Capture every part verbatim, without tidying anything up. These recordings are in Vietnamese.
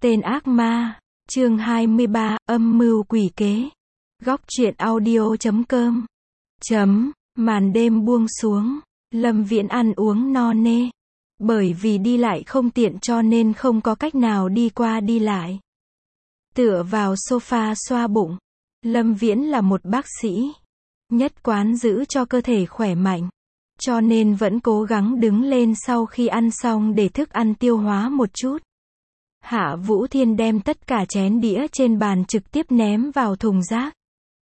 Tên ác ma, chương hai mươi ba, âm mưu quỷ kế. Góc truyện audio chấm com. Chấm, màn đêm buông xuống, Lâm Viễn ăn uống no nê. Bởi vì đi lại không tiện cho nên không có cách nào đi qua đi lại. Tựa vào sofa xoa bụng. Lâm Viễn là một bác sĩ. Nhất quán giữ cho cơ thể khỏe mạnh. Cho nên vẫn cố gắng đứng lên sau khi ăn xong để thức ăn tiêu hóa một chút. Hạ Vũ Thiên đem tất cả chén đĩa trên bàn trực tiếp ném vào thùng rác.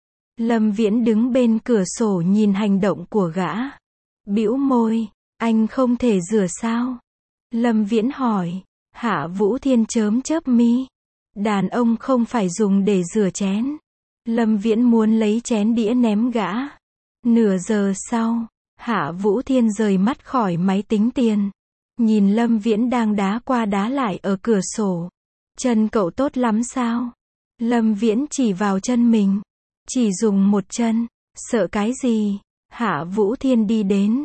Lâm Viễn đứng bên cửa sổ nhìn hành động của gã. Bĩu môi, anh không thể rửa sao? Lâm Viễn hỏi. Hạ Vũ Thiên chớm chớp mi. Đàn ông không phải dùng để rửa chén. Lâm Viễn muốn lấy chén đĩa ném gã. Nửa giờ sau, Hạ Vũ Thiên rời mắt khỏi máy tính tiền. Nhìn Lâm Viễn đang đá qua đá lại ở cửa sổ. Chân cậu tốt lắm sao? Lâm Viễn chỉ vào chân mình. Chỉ dùng một chân. Sợ cái gì? Hạ Vũ Thiên đi đến.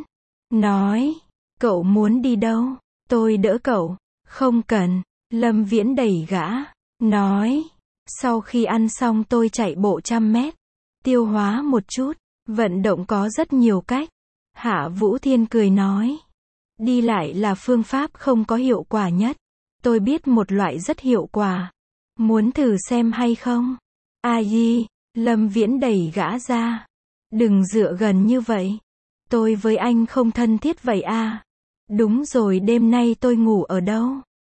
Nói. Cậu muốn đi đâu? Tôi đỡ cậu. Không cần. Lâm Viễn đẩy gã. Nói. Sau khi ăn xong tôi chạy bộ trăm mét. Tiêu hóa một chút. Vận động có rất nhiều cách. Hạ Vũ Thiên cười nói. Đi lại là phương pháp không có hiệu quả nhất. Tôi biết một loại rất hiệu quả. Muốn thử xem hay không? A di, Lâm Viễn đẩy gã ra. Đừng dựa gần như vậy. Tôi với anh không thân thiết vậy à? Đúng rồi, đêm nay tôi ngủ ở đâu?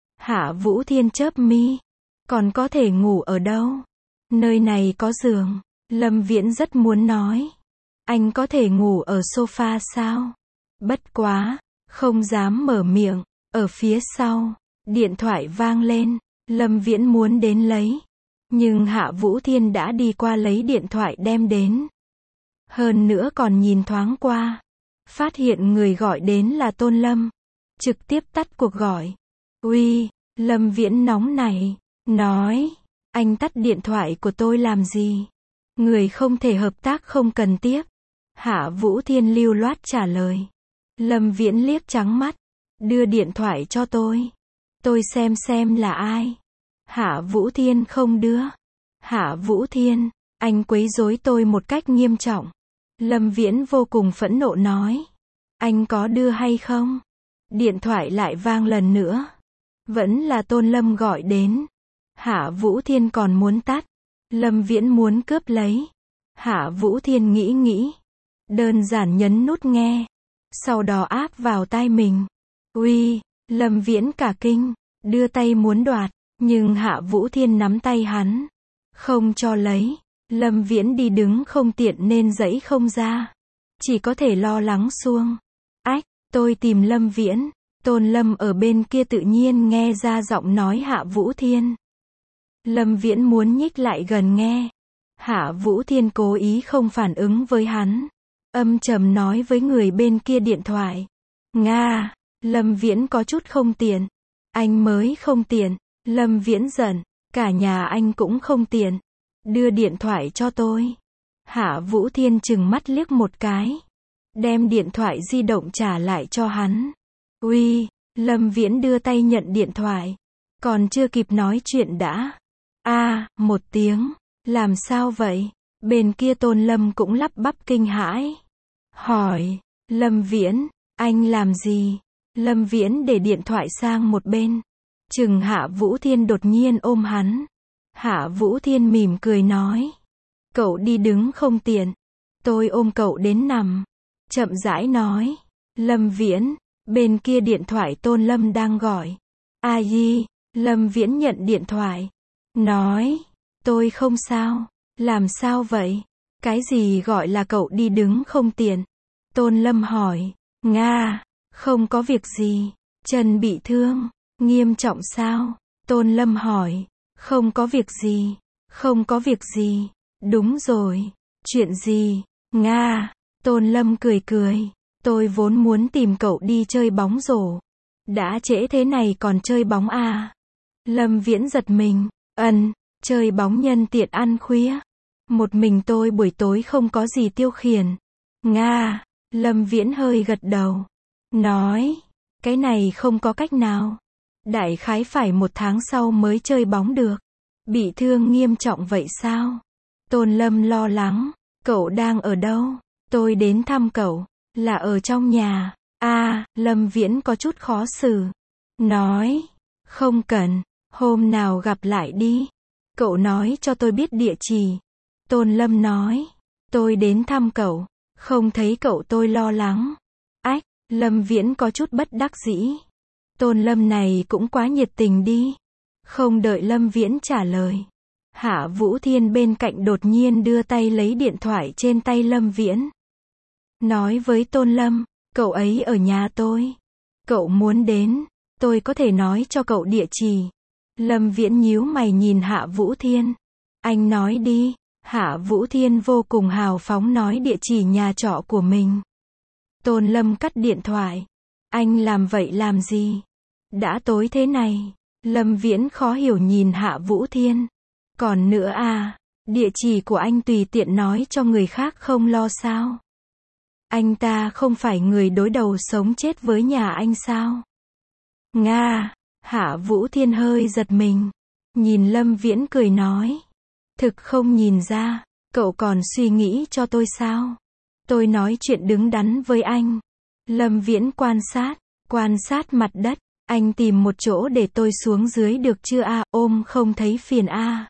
Hạ Vũ Thiên chớp mi. Còn có thể ngủ ở đâu? Nơi này có giường. Lâm Viễn rất muốn nói. Anh có thể ngủ ở sofa sao? Bất quá. Không dám mở miệng. Ở phía sau, điện thoại vang lên. Lâm Viễn muốn đến lấy. Nhưng Hạ Vũ Thiên đã đi qua lấy điện thoại đem đến. Hơn nữa còn nhìn thoáng qua. Phát hiện người gọi đến là Tôn Lâm. Trực tiếp tắt cuộc gọi. Uy, Lâm Viễn nóng này. Nói, anh tắt điện thoại của tôi làm gì? Người không thể hợp tác không cần tiếp. Hạ Vũ Thiên lưu loát trả lời. Lâm Viễn liếc trắng mắt. Đưa điện thoại cho tôi. Tôi xem xem là ai. Hạ Vũ Thiên không đưa. Hạ Vũ Thiên, anh quấy rối tôi một cách nghiêm trọng. Lâm Viễn vô cùng phẫn nộ nói. Anh có đưa hay không? Điện thoại lại vang lần nữa. Vẫn là Tôn Lâm gọi đến. Hạ Vũ Thiên còn muốn tắt. Lâm Viễn muốn cướp lấy. Hạ Vũ Thiên nghĩ nghĩ. Đơn giản nhấn nút nghe. Sau đó áp vào tai mình. Uy, Lâm Viễn cả kinh. Đưa tay muốn đoạt. Nhưng Hạ Vũ Thiên nắm tay hắn. Không cho lấy. Lâm Viễn đi đứng không tiện nên dãy không ra. Chỉ có thể lo lắng xuông. Ách, tôi tìm Lâm Viễn. Tôn Lâm ở bên kia tự nhiên nghe ra giọng nói Hạ Vũ Thiên. Lâm Viễn muốn nhích lại gần nghe. Hạ Vũ Thiên cố ý không phản ứng với hắn. Âm trầm nói với người bên kia điện thoại. Nga, Lâm Viễn có chút không tiện. Anh mới không tiện. Lâm Viễn giận. Cả nhà anh cũng không tiện. Đưa điện thoại cho tôi. Hạ Vũ Thiên trừng mắt liếc một cái. Đem điện thoại di động trả lại cho hắn. Uy, Lâm Viễn đưa tay nhận điện thoại. Còn chưa kịp nói chuyện đã. A, à, một tiếng. Làm sao vậy? Bên kia Tôn Lâm cũng lắp bắp kinh hãi. Hỏi, Lâm Viễn, anh làm gì? Lâm Viễn để điện thoại sang một bên. Chừng Hạ Vũ Thiên đột nhiên ôm hắn. Hạ Vũ Thiên mỉm cười nói. Cậu đi đứng không tiện. Tôi ôm cậu đến nằm. Chậm rãi nói. Lâm Viễn, bên kia điện thoại Tôn Lâm đang gọi. A di, Lâm Viễn nhận điện thoại. Nói, tôi không sao. Làm sao vậy? Cái gì gọi là cậu đi đứng không tiện? Tôn Lâm hỏi. Nga, không có việc gì. Chân bị thương. Nghiêm trọng sao? Tôn Lâm hỏi. Không có việc gì. Không có việc gì. Đúng rồi. Chuyện gì? Nga. Tôn Lâm cười cười. Tôi vốn muốn tìm cậu đi chơi bóng rổ. Đã trễ thế này còn chơi bóng à? Lâm Viễn giật mình. Ừm, chơi bóng nhân tiện ăn khuya. Một mình tôi buổi tối không có gì tiêu khiển. Nga. Lâm Viễn hơi gật đầu. Nói. Cái này không có cách nào. Đại khái phải một tháng sau mới chơi bóng được. Bị thương nghiêm trọng vậy sao? Tôn Lâm lo lắng. Cậu đang ở đâu? Tôi đến thăm cậu. Là ở trong nhà. À, Lâm Viễn có chút khó xử. Nói. Không cần. Hôm nào gặp lại đi. Cậu nói cho tôi biết địa chỉ. Tôn Lâm nói. Tôi đến thăm cậu. Không thấy cậu tôi lo lắng. Ách, Lâm Viễn có chút bất đắc dĩ. Tôn Lâm này cũng quá nhiệt tình đi. Không đợi Lâm Viễn trả lời. Hạ Vũ Thiên bên cạnh đột nhiên đưa tay lấy điện thoại trên tay Lâm Viễn. Nói với Tôn Lâm, cậu ấy ở nhà tôi. Cậu muốn đến, tôi có thể nói cho cậu địa chỉ. Lâm Viễn nhíu mày nhìn Hạ Vũ Thiên. Anh nói đi. Hạ Vũ Thiên vô cùng hào phóng nói địa chỉ nhà trọ của mình. Tôn Lâm cắt điện thoại. Anh làm vậy làm gì? Đã tối thế này. Lâm Viễn khó hiểu nhìn Hạ Vũ Thiên. Còn nữa à, địa chỉ của anh tùy tiện nói cho người khác không lo sao? Anh ta không phải người đối đầu sống chết với nhà anh sao? Nga, Hạ Vũ Thiên hơi giật mình. Nhìn Lâm Viễn cười nói. Thực không nhìn ra, cậu còn suy nghĩ cho tôi sao? Tôi nói chuyện đứng đắn với anh. Lâm Viễn quan sát, quan sát mặt đất. Anh tìm một chỗ để tôi xuống dưới được chưa a? À, ôm không thấy phiền a? À.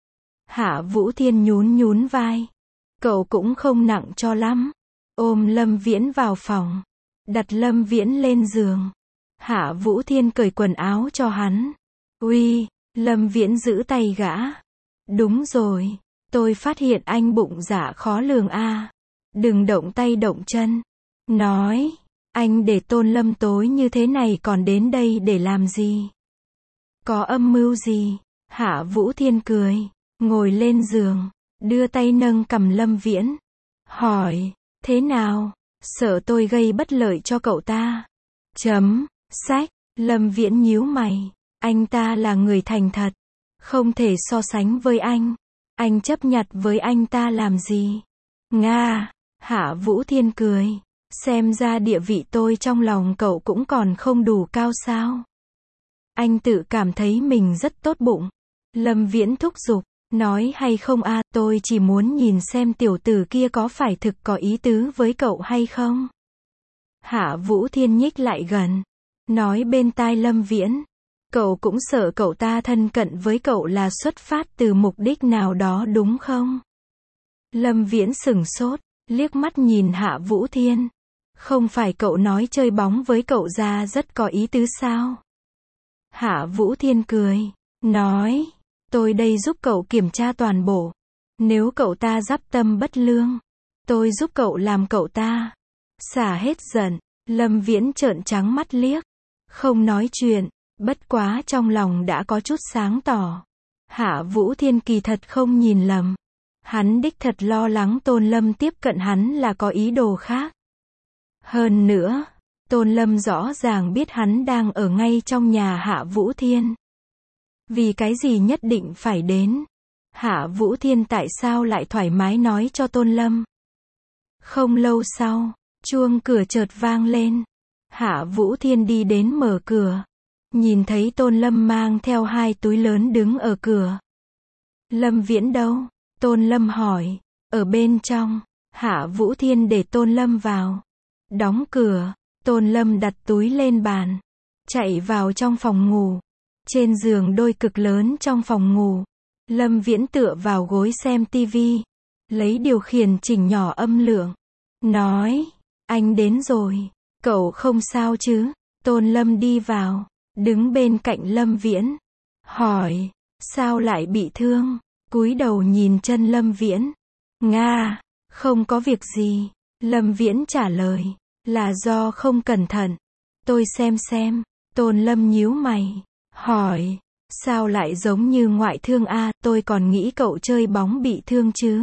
Hạ Vũ Thiên nhún nhún vai. Cậu cũng không nặng cho lắm. Ôm Lâm Viễn vào phòng. Đặt Lâm Viễn lên giường. Hạ Vũ Thiên cởi quần áo cho hắn. Uy, Lâm Viễn giữ tay gã. Đúng rồi, tôi phát hiện anh bụng dạ khó lường a. À. Đừng động tay động chân. Nói, anh để Tôn Lâm tối như thế này còn đến đây để làm gì? Có âm mưu gì? Hạ Vũ Thiên cười, ngồi lên giường, đưa tay nâng cằm Lâm Viễn. Hỏi, thế nào? Sợ tôi gây bất lợi cho cậu ta? Chấm, sách, Lâm Viễn nhíu mày. Anh ta là người thành thật. Không thể so sánh với anh. Anh chấp nhặt với anh ta làm gì? Nga, Hạ Vũ Thiên cười. Xem ra địa vị tôi trong lòng cậu cũng còn không đủ cao sao? Anh tự cảm thấy mình rất tốt bụng. Lâm Viễn thúc giục. Nói hay không a, à, tôi chỉ muốn nhìn xem tiểu tử kia có phải thực có ý tứ với cậu hay không? Hạ Vũ Thiên nhích lại gần. Nói bên tai Lâm Viễn. Cậu cũng sợ cậu ta thân cận với cậu là xuất phát từ mục đích nào đó đúng không? Lâm Viễn sửng sốt, liếc mắt nhìn Hạ Vũ Thiên. Không phải cậu nói chơi bóng với cậu ra rất có ý tứ sao? Hạ Vũ Thiên cười. Nói. Tôi đây giúp cậu kiểm tra toàn bộ. Nếu cậu ta giáp tâm bất lương, tôi giúp cậu làm cậu ta xả hết giận. Lâm Viễn trợn trắng mắt liếc. Không nói chuyện. Bất quá trong lòng đã có chút sáng tỏ. Hạ Vũ Thiên kỳ thật không nhìn lầm. Hắn đích thật lo lắng Tôn Lâm tiếp cận hắn là có ý đồ khác. Hơn nữa, Tôn Lâm rõ ràng biết hắn đang ở ngay trong nhà Hạ Vũ Thiên. Vì cái gì nhất định phải đến? Hạ Vũ Thiên tại sao lại thoải mái nói cho Tôn Lâm? Không lâu sau, chuông cửa chợt vang lên. Hạ Vũ Thiên đi đến mở cửa. Nhìn thấy Tôn Lâm mang theo hai túi lớn đứng ở cửa. Lâm Viễn đâu? Tôn Lâm hỏi. Ở bên trong. Hạ Vũ Thiên để Tôn Lâm vào. Đóng cửa. Tôn Lâm đặt túi lên bàn. Chạy vào trong phòng ngủ. Trên giường đôi cực lớn trong phòng ngủ. Lâm Viễn tựa vào gối xem tivi. Lấy điều khiển chỉnh nhỏ âm lượng. Nói. Anh đến rồi. Cậu không sao chứ? Tôn Lâm đi vào. Đứng bên cạnh Lâm Viễn. Hỏi. Sao lại bị thương? Cúi đầu nhìn chân Lâm Viễn. Nga. Không có việc gì. Lâm Viễn trả lời. Là do không cẩn thận. Tôi xem xem. Tôn Lâm nhíu mày. Hỏi. Sao lại giống như ngoại thương a? À, tôi còn nghĩ cậu chơi bóng bị thương chứ.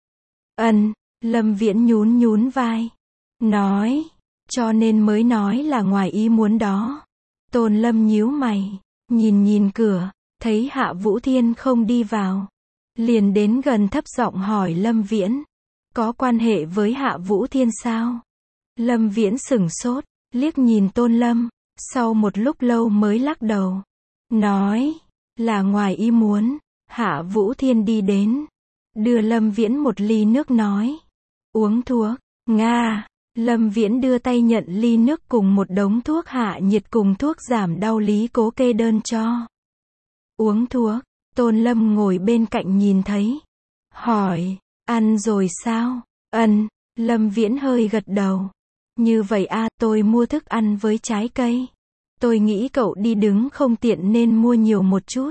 Ân. Lâm Viễn nhún nhún vai. Nói. Cho nên mới nói là ngoài ý muốn đó. Tôn Lâm nhíu mày. Nhìn nhìn cửa. Thấy Hạ Vũ Thiên không đi vào. Liền đến gần thấp giọng hỏi Lâm Viễn. Có quan hệ với Hạ Vũ Thiên sao? Lâm Viễn sửng sốt. Liếc nhìn Tôn Lâm. Sau một lúc lâu mới lắc đầu. Nói, là ngoài ý muốn. Hạ Vũ Thiên đi đến. Đưa Lâm Viễn một ly nước nói. Uống thuốc. Nga. Lâm Viễn đưa tay nhận ly nước cùng một đống thuốc hạ nhiệt cùng thuốc giảm đau Lý Cố kê đơn cho. Uống thuốc. Tôn Lâm ngồi bên cạnh nhìn thấy. Hỏi, ăn rồi sao? Ân. Lâm Viễn hơi gật đầu. Như vậy a, à, tôi mua thức ăn với trái cây. Tôi nghĩ cậu đi đứng không tiện nên mua nhiều một chút.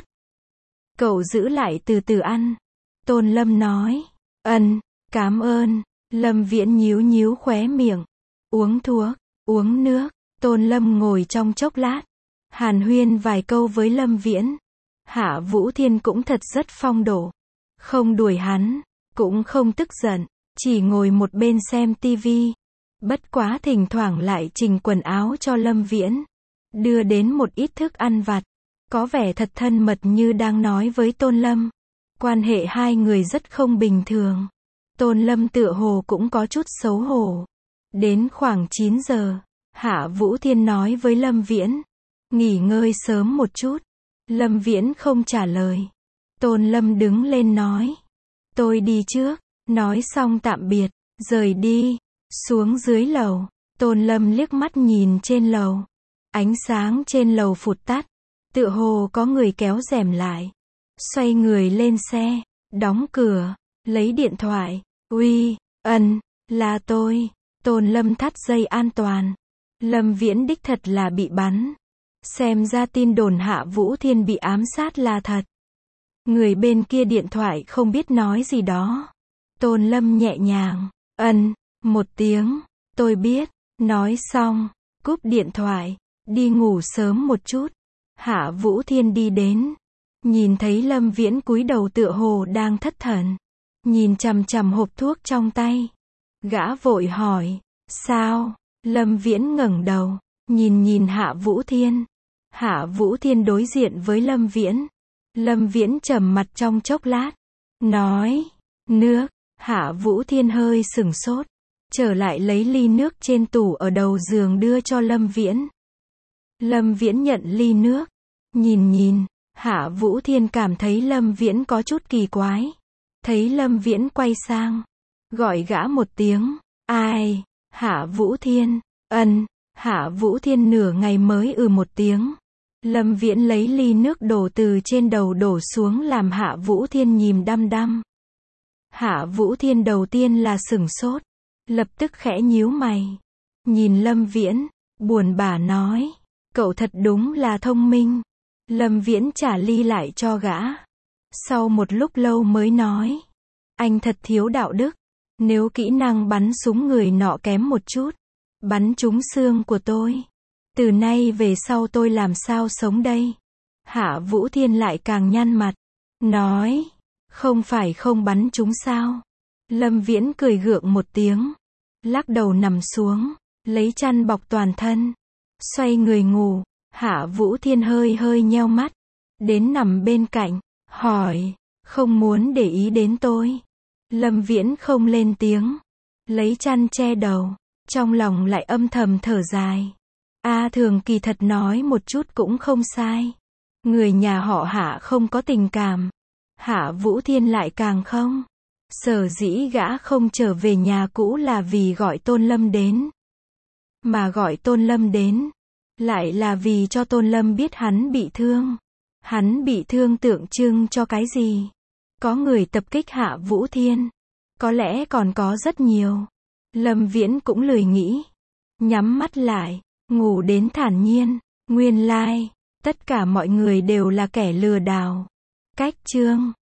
Cậu giữ lại từ từ ăn. Tôn Lâm nói. Ân, cảm ơn. Lâm Viễn nhíu nhíu khóe miệng. Uống thuốc, uống nước. Tôn Lâm ngồi trong chốc lát. Hàn huyên vài câu với Lâm Viễn. Hạ Vũ Thiên cũng thật rất phong độ. Không đuổi hắn, cũng không tức giận. Chỉ ngồi một bên xem tivi. Bất quá thỉnh thoảng lại chỉnh quần áo cho Lâm Viễn. Đưa đến một ít thức ăn vặt. Có vẻ thật thân mật như đang nói với Tôn Lâm. Quan hệ hai người rất không bình thường. Tôn Lâm tựa hồ cũng có chút xấu hổ. Đến khoảng chín giờ, Hạ Vũ Thiên nói với Lâm Viễn. Nghỉ ngơi sớm một chút. Lâm Viễn không trả lời. Tôn Lâm đứng lên nói. Tôi đi trước. Nói xong tạm biệt. Rời đi. Xuống dưới lầu. Tôn Lâm liếc mắt nhìn trên lầu. Ánh sáng trên lầu phụt tắt. Tựa hồ có người kéo rèm lại. Xoay người lên xe. Đóng cửa. Lấy điện thoại. Uy, ân, là tôi. Tôn Lâm thắt dây an toàn. Lâm Viễn đích thật là bị bắn. Xem ra tin đồn Hạ Vũ Thiên bị ám sát là thật. Người bên kia điện thoại không biết nói gì đó. Tôn Lâm nhẹ nhàng. Ân, một tiếng. Tôi biết. Nói xong. Cúp điện thoại. Đi ngủ sớm một chút. Hạ Vũ Thiên đi đến. Nhìn thấy Lâm Viễn cúi đầu tựa hồ đang thất thần. Nhìn chằm chằm hộp thuốc trong tay. Gã vội hỏi. Sao? Lâm Viễn ngẩng đầu. Nhìn nhìn Hạ Vũ Thiên. Hạ Vũ Thiên đối diện với Lâm Viễn. Lâm Viễn trầm mặt trong chốc lát. Nói. Nước. Hạ Vũ Thiên hơi sửng sốt. Trở lại lấy ly nước trên tủ ở đầu giường đưa cho Lâm Viễn. Lâm Viễn nhận ly nước. Nhìn nhìn. Hạ Vũ Thiên cảm thấy Lâm Viễn có chút kỳ quái. Thấy Lâm Viễn quay sang. Gọi gã một tiếng. Ai? Hạ Vũ Thiên. Ân. Hạ Vũ Thiên nửa ngày mới ừ một tiếng. Lâm Viễn lấy ly nước đổ từ trên đầu đổ xuống làm Hạ Vũ Thiên nhìn đăm đăm. Hạ Vũ Thiên đầu tiên là sửng sốt. Lập tức khẽ nhíu mày. Nhìn Lâm Viễn. Buồn bã nói. Cậu thật đúng là thông minh. Lâm Viễn trả ly lại cho gã. Sau một lúc lâu mới nói. Anh thật thiếu đạo đức. Nếu kỹ năng bắn súng người nọ kém một chút. Bắn trúng xương của tôi. Từ nay về sau tôi làm sao sống đây? Hạ Vũ Thiên lại càng nhăn mặt. Nói. Không phải không bắn trúng sao? Lâm Viễn cười gượng một tiếng. Lắc đầu nằm xuống. Lấy chăn bọc toàn thân. Xoay người ngủ. Hạ Vũ Thiên hơi hơi nheo mắt. Đến nằm bên cạnh. Hỏi. Không muốn để ý đến tôi. Lâm Viễn không lên tiếng. Lấy chăn che đầu. Trong lòng lại âm thầm thở dài. A Thường kỳ thật nói một chút cũng không sai. Người nhà họ Hạ không có tình cảm. Hạ Vũ Thiên lại càng không. Sở dĩ gã không trở về nhà cũ là vì gọi Tôn Lâm đến. Mà gọi Tôn Lâm đến. Lại là vì cho Tôn Lâm biết hắn bị thương. Hắn bị thương tượng trưng cho cái gì? Có người tập kích Hạ Vũ Thiên. Có lẽ còn có rất nhiều. Lâm Viễn cũng lười nghĩ. Nhắm mắt lại. Ngủ đến thản nhiên. Nguyên lai. Tất cả mọi người đều là kẻ lừa đảo. Cách chương.